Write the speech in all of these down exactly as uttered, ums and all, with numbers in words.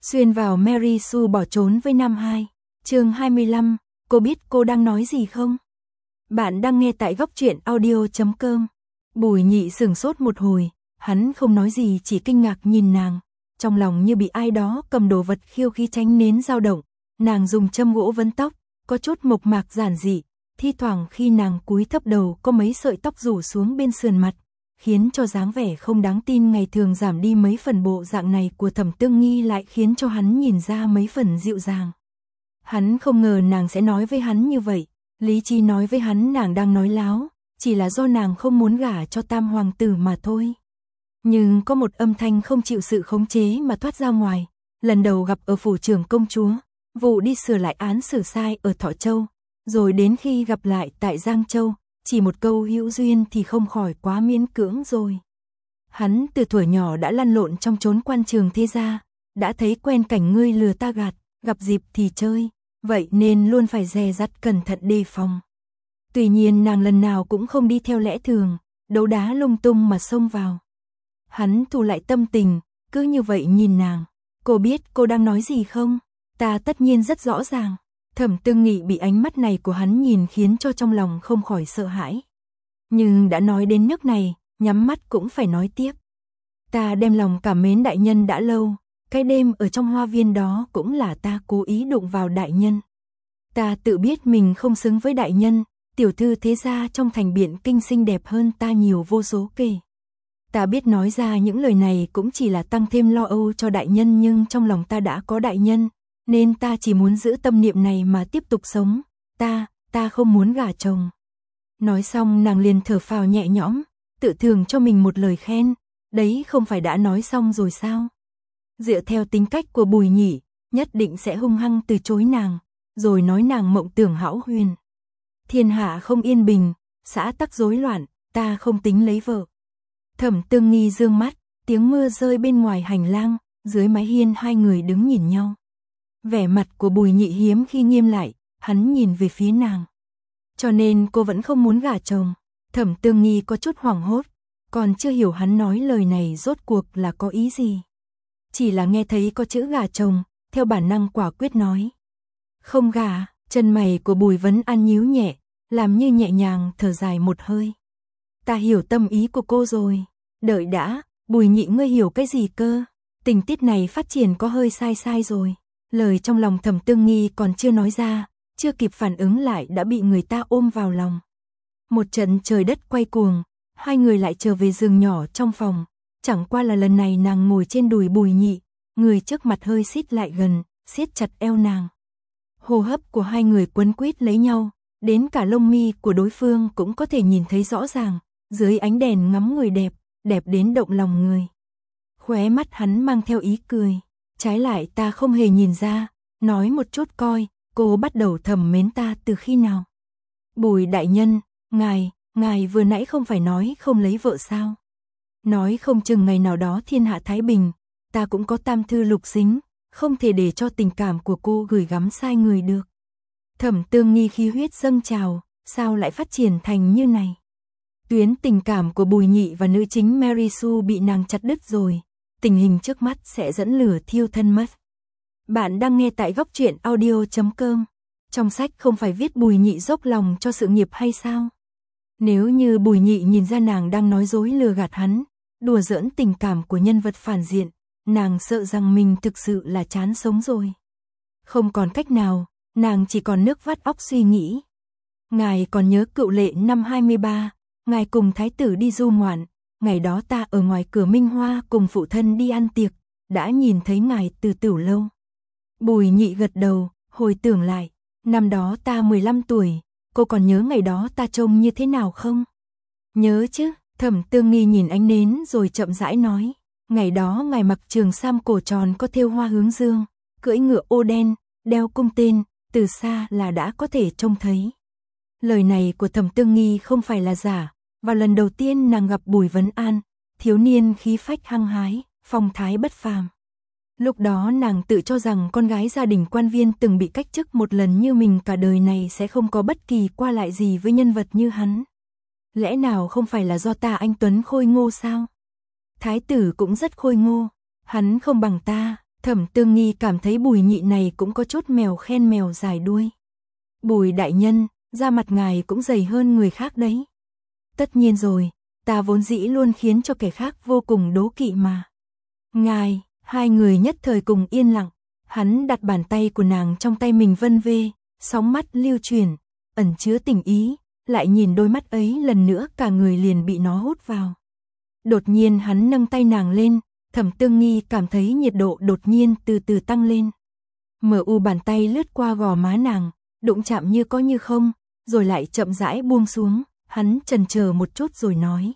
Xuyên vào Mary Sue bỏ trốn với Nam Hai. Chương hai mươi lăm, cô biết cô đang nói gì không? Bạn đang nghe tại góc truyện audio chấm com. Bùi Nhị sửng sốt một hồi, hắn không nói gì chỉ kinh ngạc nhìn nàng, trong lòng như bị ai đó cầm đồ vật khiêu khí tránh nến dao động. Nàng dùng châm gỗ vấn tóc, có chút mộc mạc giản dị, thi thoảng khi nàng cúi thấp đầu có mấy sợi tóc rủ xuống bên sườn mặt, khiến cho dáng vẻ không đáng tin ngày thường giảm đi mấy phần. Bộ dạng này của Thẩm Tương Nghi lại khiến cho hắn nhìn ra mấy phần dịu dàng. Hắn không ngờ nàng sẽ nói với hắn như vậy, lý trí nói với hắn nàng đang nói láo, chỉ là do nàng không muốn gả cho Tam hoàng tử mà thôi. Nhưng có một âm thanh không chịu sự khống chế mà thoát ra ngoài, lần đầu gặp ở phủ trưởng công chúa, vụ đi sửa lại án xử sai ở Thọ Châu, rồi đến khi gặp lại tại Giang Châu, chỉ một câu hữu duyên thì không khỏi quá miễn cưỡng rồi. Hắn từ tuổi nhỏ đã lăn lộn trong chốn quan trường thế gia, đã thấy quen cảnh ngươi lừa ta gạt, gặp dịp thì chơi, vậy nên luôn phải dè dặt cẩn thận đề phòng. Tuy nhiên nàng lần nào cũng không đi theo lẽ thường, đấu đá lung tung mà xông vào. Hắn thu lại tâm tình, cứ như vậy nhìn nàng. Cô biết cô đang nói gì không? Ta tất nhiên rất rõ ràng. Thẩm Tương Nghị bị ánh mắt này của hắn nhìn khiến cho trong lòng không khỏi sợ hãi. Nhưng đã nói đến nước này, nhắm mắt cũng phải nói tiếp. Ta đem lòng cảm mến đại nhân đã lâu, cái đêm ở trong hoa viên đó cũng là ta cố ý đụng vào đại nhân. Ta tự biết mình không xứng với đại nhân, tiểu thư thế gia trong thành Biện Kinh xinh đẹp hơn ta nhiều vô số kể. Ta biết nói ra những lời này cũng chỉ là tăng thêm lo âu cho đại nhân, nhưng trong lòng ta đã có đại nhân, nên ta chỉ muốn giữ tâm niệm này mà tiếp tục sống. Ta, ta không muốn gả chồng. Nói xong nàng liền thở phào nhẹ nhõm, tự thưởng cho mình một lời khen. Đấy không phải đã nói xong rồi sao? Dựa theo tính cách của Bùi Nhị, nhất định sẽ hung hăng từ chối nàng, rồi nói nàng mộng tưởng hão huyền. Thiên hạ không yên bình, xã tắc rối loạn, ta không tính lấy vợ. Thẩm Tương Nghi dương mắt, tiếng mưa rơi bên ngoài hành lang, dưới mái hiên hai người đứng nhìn nhau. Vẻ mặt của Bùi Nhị hiếm khi nghiêm lại, hắn nhìn về phía nàng. Cho nên cô vẫn không muốn gả chồng. Thẩm Tương Nghi có chút hoảng hốt, còn chưa hiểu hắn nói lời này rốt cuộc là có ý gì. Chỉ là nghe thấy có chữ gả chồng, theo bản năng quả quyết nói. Không gả. Chân mày của Bùi Vấn An nhíu nhẹ, làm như nhẹ nhàng thở dài một hơi. Ta hiểu tâm ý của cô rồi. Đợi đã, Bùi Nhị ngươi hiểu cái gì cơ? Tình tiết này phát triển có hơi sai sai rồi. Lời trong lòng Thẩm Tương Nghi còn chưa nói ra, chưa kịp phản ứng lại đã bị người ta ôm vào lòng. Một trận trời đất quay cuồng, hai người lại trở về giường nhỏ trong phòng. Chẳng qua là lần này nàng ngồi trên đùi Bùi Nhị, người trước mặt hơi xít lại gần, siết chặt eo nàng. Hô hấp của hai người quấn quýt lấy nhau, đến cả lông mi của đối phương cũng có thể nhìn thấy rõ ràng, dưới ánh đèn ngắm người đẹp, đẹp đến động lòng người. Khóe mắt hắn mang theo ý cười, trái lại ta không hề nhìn ra, nói một chút coi, cô bắt đầu thầm mến ta từ khi nào? Bùi đại nhân, ngài, ngài vừa nãy không phải nói không lấy vợ sao? Nói không chừng ngày nào đó thiên hạ thái bình, ta cũng có tam thư lục xính, không thể để cho tình cảm của cô gửi gắm sai người được. Thẩm Tương Nghi khí huyết dâng trào, sao lại phát triển thành như này? Tuyến tình cảm của Bùi Nhị và nữ chính Mary Sue bị nàng chặt đứt rồi, tình hình trước mắt sẽ dẫn lửa thiêu thân mất. Bạn đang nghe tại góc truyện audio chấm com. Trong sách không phải viết Bùi Nhị dốc lòng cho sự nghiệp hay sao? Nếu như Bùi Nhị nhìn ra nàng đang nói dối lừa gạt hắn, đùa giỡn tình cảm của nhân vật phản diện, nàng sợ rằng mình thực sự là chán sống rồi. Không còn cách nào, nàng chỉ còn nước vắt óc suy nghĩ. Ngài còn nhớ cựu lệ năm hai mươi ba, ngài cùng thái tử đi du ngoạn, ngày đó ta ở ngoài cửa Minh Hoa cùng phụ thân đi ăn tiệc, đã nhìn thấy ngài từ Tửu lâu. Bùi Nhị gật đầu, hồi tưởng lại, năm đó ta mười lăm tuổi, cô còn nhớ ngày đó ta trông như thế nào không? Nhớ chứ. Thẩm Tương Nghi nhìn ánh nến rồi chậm rãi nói, ngày đó ngài mặc trường sam cổ tròn có thêu hoa hướng dương, cưỡi ngựa ô đen, đeo cung tên, từ xa là đã có thể trông thấy. Lời này của Thẩm Tương Nghi không phải là giả, và lần đầu tiên nàng gặp Bùi Vấn An, thiếu niên khí phách hăng hái, phong thái bất phàm. Lúc đó nàng tự cho rằng con gái gia đình quan viên từng bị cách chức một lần như mình cả đời này sẽ không có bất kỳ qua lại gì với nhân vật như hắn. Lẽ nào không phải là do ta anh tuấn khôi ngô sao? Thái tử cũng rất khôi ngô, hắn không bằng ta, Thẩm Tương Nghi cảm thấy Bùi Nhị này cũng có chút mèo khen mèo dài đuôi. Bùi đại nhân, da mặt ngài cũng dày hơn người khác đấy. Tất nhiên rồi, ta vốn dĩ luôn khiến cho kẻ khác vô cùng đố kỵ mà. Ngài, hai người nhất thời cùng yên lặng, hắn đặt bàn tay của nàng trong tay mình vân vê, sóng mắt lưu chuyển, ẩn chứa tình ý, lại nhìn đôi mắt ấy lần nữa cả người liền bị nó hút vào. Đột nhiên hắn nâng tay nàng lên, Thẩm Tương Nghi cảm thấy nhiệt độ đột nhiên từ từ tăng lên. Mở u bàn tay lướt qua gò má nàng, đụng chạm như có như không, rồi lại chậm rãi buông xuống, hắn chần chờ một chút rồi nói.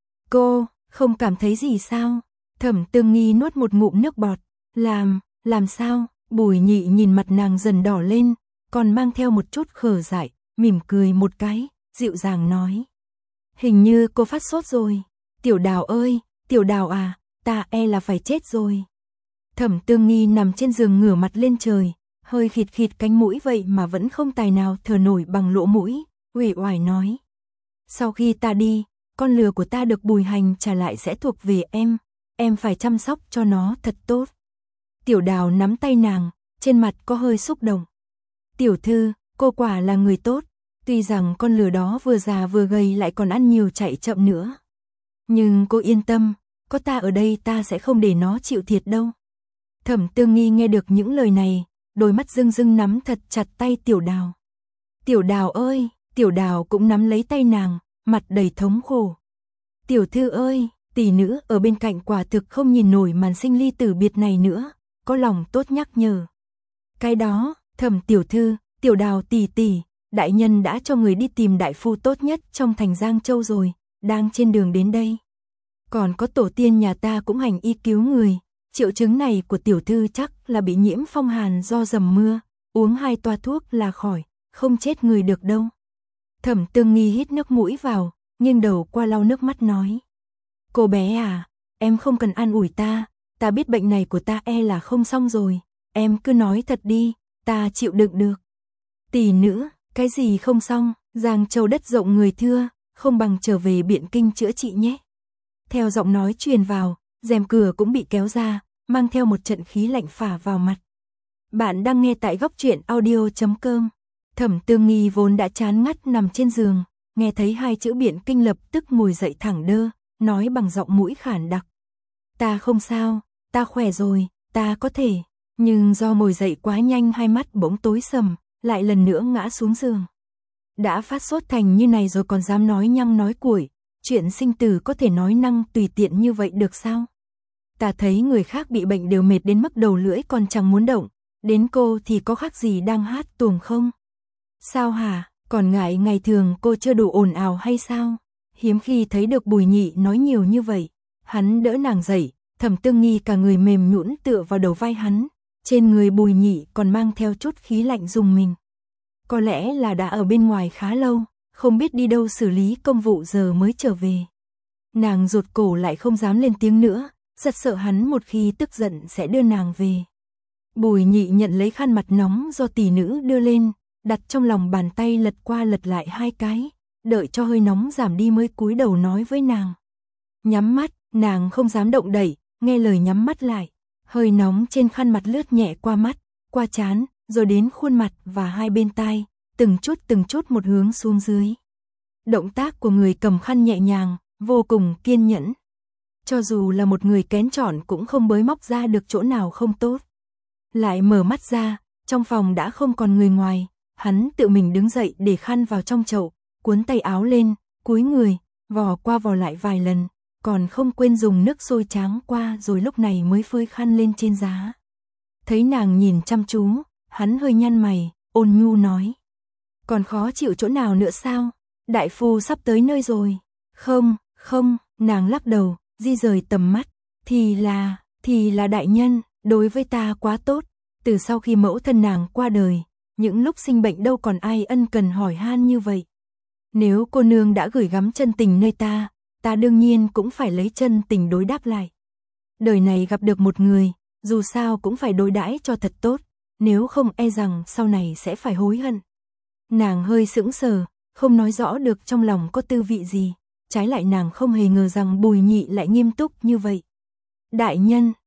Cô, không cảm thấy gì sao? Thẩm Tương Nghi nuốt một ngụm nước bọt, làm, làm sao? Bùi Nhị nhìn mặt nàng dần đỏ lên, còn mang theo một chút khờ dại, mỉm cười một cái, dịu dàng nói. Hình như cô phát sốt rồi. Tiểu Đào ơi, Tiểu Đào à, ta e là phải chết rồi. Thẩm Tương Nghi nằm trên giường ngửa mặt lên trời, hơi khịt khịt cánh mũi vậy mà vẫn không tài nào thở nổi bằng lỗ mũi, uể oải nói. Sau khi ta đi, con lừa của ta được Bùi Hành trả lại sẽ thuộc về em, em phải chăm sóc cho nó thật tốt. Tiểu Đào nắm tay nàng, trên mặt có hơi xúc động. Tiểu thư, cô quả là người tốt, tuy rằng con lừa đó vừa già vừa gầy lại còn ăn nhiều chạy chậm nữa. Nhưng cô yên tâm, có ta ở đây ta sẽ không để nó chịu thiệt đâu. Thẩm Tương Nghi nghe được những lời này, đôi mắt rưng rưng nắm thật chặt tay Tiểu Đào. Tiểu Đào ơi, Tiểu Đào cũng nắm lấy tay nàng, mặt đầy thống khổ. Tiểu thư ơi, tỷ nữ ở bên cạnh quả thực không nhìn nổi màn sinh ly tử biệt này nữa, có lòng tốt nhắc nhở. Cái đó, Thẩm tiểu thư, Tiểu Đào tỷ tỷ, đại nhân đã cho người đi tìm đại phu tốt nhất trong thành Giang Châu rồi, đang trên đường đến đây. Còn có tổ tiên nhà ta cũng hành y cứu người, triệu chứng này của tiểu thư chắc là bị nhiễm phong hàn do dầm mưa, uống hai toa thuốc là khỏi, không chết người được đâu. Thẩm Tương Nghi hít nước mũi vào, nghiêng đầu qua lau nước mắt nói. Cô bé à, em không cần an ủi ta, ta biết bệnh này của ta e là không xong rồi, em cứ nói thật đi, ta chịu đựng được. Tỷ nữ, cái gì không xong, Giang Châu đất rộng người thưa, không bằng trở về Biện Kinh chữa trị nhé. Theo giọng nói truyền vào, rèm cửa cũng bị kéo ra, mang theo một trận khí lạnh phả vào mặt. Bạn đang nghe tại góc truyện audio chấm com. Thẩm Tương Nghi vốn đã chán ngắt nằm trên giường, nghe thấy hai chữ Biện Kinh lập tức ngồi dậy thẳng đơ, nói bằng giọng mũi khản đặc. Ta không sao, ta khỏe rồi, ta có thể, nhưng do ngồi dậy quá nhanh hai mắt bỗng tối sầm, lại lần nữa ngã xuống giường. Đã phát sốt thành như này rồi còn dám nói nhăng nói cuội, chuyện sinh tử có thể nói năng tùy tiện như vậy được sao? Ta thấy người khác bị bệnh đều mệt đến mức đầu lưỡi còn chẳng muốn động, đến cô thì có khác gì đang hát tuồng không? Sao hả, còn ngại ngày thường cô chưa đủ ồn ào hay sao? Hiếm khi thấy được Bùi Nhị nói nhiều như vậy, hắn đỡ nàng dậy, Thẩm Tương Nghi cả người mềm nhũn tựa vào đầu vai hắn, trên người Bùi Nhị còn mang theo chút khí lạnh rùng mình. Có lẽ là đã ở bên ngoài khá lâu, không biết đi đâu xử lý công vụ giờ mới trở về. Nàng rụt cổ lại không dám lên tiếng nữa, rất sợ hắn một khi tức giận sẽ đưa nàng về. Bùi Nhị nhận lấy khăn mặt nóng do tỷ nữ đưa lên, đặt trong lòng bàn tay lật qua lật lại hai cái, đợi cho hơi nóng giảm đi mới cúi đầu nói với nàng. Nhắm mắt, nàng không dám động đậy, nghe lời nhắm mắt lại. Hơi nóng trên khăn mặt lướt nhẹ qua mắt, qua trán, rồi đến khuôn mặt và hai bên tai, từng chút từng chút một hướng xuống dưới. Động tác của người cầm khăn nhẹ nhàng, vô cùng kiên nhẫn. Cho dù là một người kén chọn cũng không bới móc ra được chỗ nào không tốt. Lại mở mắt ra, trong phòng đã không còn người ngoài, hắn tự mình đứng dậy để khăn vào trong chậu, cuốn tay áo lên, cúi người, vò qua vò lại vài lần, còn không quên dùng nước sôi tráng qua rồi lúc này mới phơi khăn lên trên giá. Thấy nàng nhìn chăm chú, hắn hơi nhăn mày, ôn nhu nói. Còn khó chịu chỗ nào nữa sao? Đại phu sắp tới nơi rồi. Không, không, nàng lắc đầu, di rời tầm mắt. Thì là, thì là đại nhân, đối với ta quá tốt. Từ sau khi mẫu thân nàng qua đời, những lúc sinh bệnh đâu còn ai ân cần hỏi han như vậy. Nếu cô nương đã gửi gắm chân tình nơi ta, ta đương nhiên cũng phải lấy chân tình đối đáp lại. Đời này gặp được một người, dù sao cũng phải đối đãi cho thật tốt, nếu không e rằng sau này sẽ phải hối hận. Nàng hơi sững sờ, không nói rõ được trong lòng có tư vị gì, trái lại nàng không hề ngờ rằng Bùi Nhị lại nghiêm túc như vậy. Đại nhân,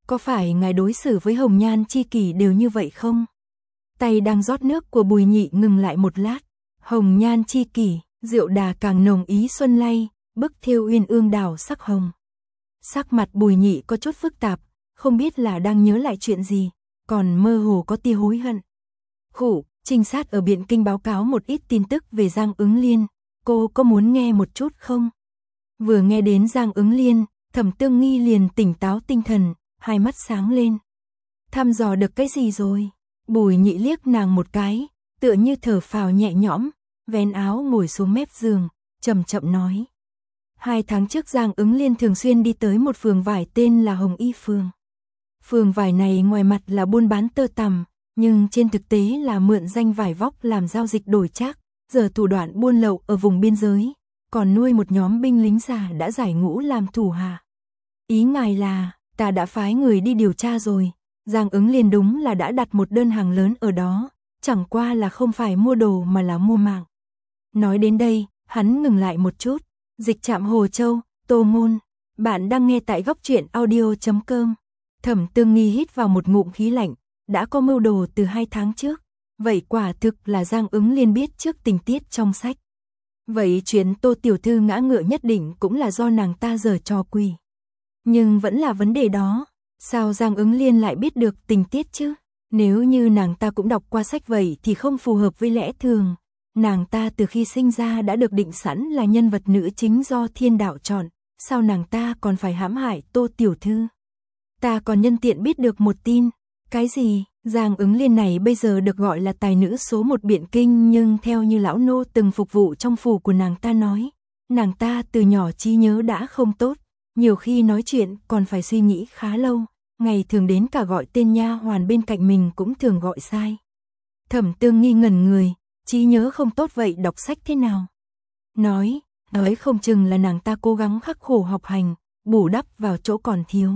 có phải ngài đối xử với hồng nhan chi kỷ đều như vậy không? Tay đang rót nước của Bùi Nhị ngừng lại một lát. Hồng nhan chi kỷ, rượu đà càng nồng ý xuân lay, bức thêu uyên ương đảo sắc hồng. Sắc mặt Bùi Nhị có chút phức tạp, không biết là đang nhớ lại chuyện gì, còn mơ hồ có tia hối hận. Khủ, trinh sát ở Biện Kinh báo cáo một ít tin tức về Giang Ứng Liên, cô có muốn nghe một chút không? Vừa nghe đến Giang Ứng Liên, Thẩm Tương Nghi liền tỉnh táo tinh thần, hai mắt sáng lên. Thăm dò được cái gì rồi? Bùi Nhị liếc nàng một cái, tựa như thở phào nhẹ nhõm, vén áo ngồi xuống mép giường, chậm chậm nói. Hai tháng trước Giang Ứng Liên thường xuyên đi tới một phường vải tên là Hồng Y Phường. Phường vải này ngoài mặt là buôn bán tơ tằm, nhưng trên thực tế là mượn danh vải vóc làm giao dịch đổi trác, giờ thủ đoạn buôn lậu ở vùng biên giới, còn nuôi một nhóm binh lính già đã giải ngũ làm thủ hạ. Ý ngài là, ta đã phái người đi điều tra rồi, Giang Ứng Liên đúng là đã đặt một đơn hàng lớn ở đó, chẳng qua là không phải mua đồ mà là mua mạng. Nói đến đây, hắn ngừng lại một chút, dịch trạm Hồ Châu, Tô Ngôn, bạn đang nghe tại góc truyện audio chấm com. Thẩm Tương Nghi hít vào một ngụm khí lạnh, đã có mưu đồ từ hai tháng trước, vậy quả thực là Giang Ứng Liên biết trước tình tiết trong sách. Vậy chuyện Tô tiểu thư ngã ngựa nhất định cũng là do nàng ta giở trò quỷ. Nhưng vẫn là vấn đề đó, sao Giang Ứng Liên lại biết được tình tiết chứ? Nếu như nàng ta cũng đọc qua sách vậy thì không phù hợp với lẽ thường. Nàng ta từ khi sinh ra đã được định sẵn là nhân vật nữ chính do thiên đạo chọn, sao nàng ta còn phải hãm hại Tô tiểu thư? Ta còn nhân tiện biết được một tin. Cái gì? Giang Ứng Liên này bây giờ được gọi là tài nữ số một Biện Kinh, nhưng theo như lão nô từng phục vụ trong phủ của nàng ta nói, nàng ta từ nhỏ trí nhớ đã không tốt, nhiều khi nói chuyện còn phải suy nghĩ khá lâu, ngày thường đến cả gọi tên nha hoàn bên cạnh mình cũng thường gọi sai. Thẩm Tương Nghi ngẩn người, trí nhớ không tốt vậy đọc sách thế nào? Nói, nói không chừng là nàng ta cố gắng khắc khổ học hành, bù đắp vào chỗ còn thiếu.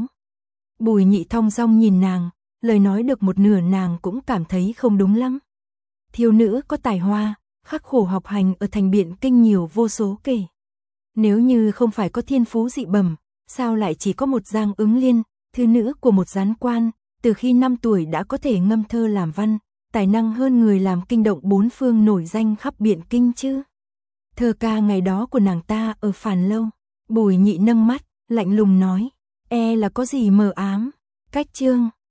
Bùi Nhị thong dong nhìn nàng, lời nói được một nửa nàng cũng cảm thấy không đúng lắm. Thiếu nữ có tài hoa, khắc khổ học hành ở thành Biện Kinh nhiều vô số kể. Nếu như không phải có thiên phú dị bẩm, sao lại chỉ có một Giang Ứng Liên, thư nữ của một gián quan, từ khi năm tuổi đã có thể ngâm thơ làm văn, tài năng hơn người làm kinh động bốn phương nổi danh khắp Biện Kinh chứ. Thơ ca ngày đó của nàng ta ở Phàn Lâu. Bùi Nhị nâng mắt, lạnh lùng nói, e là có gì mờ ám. Cách chương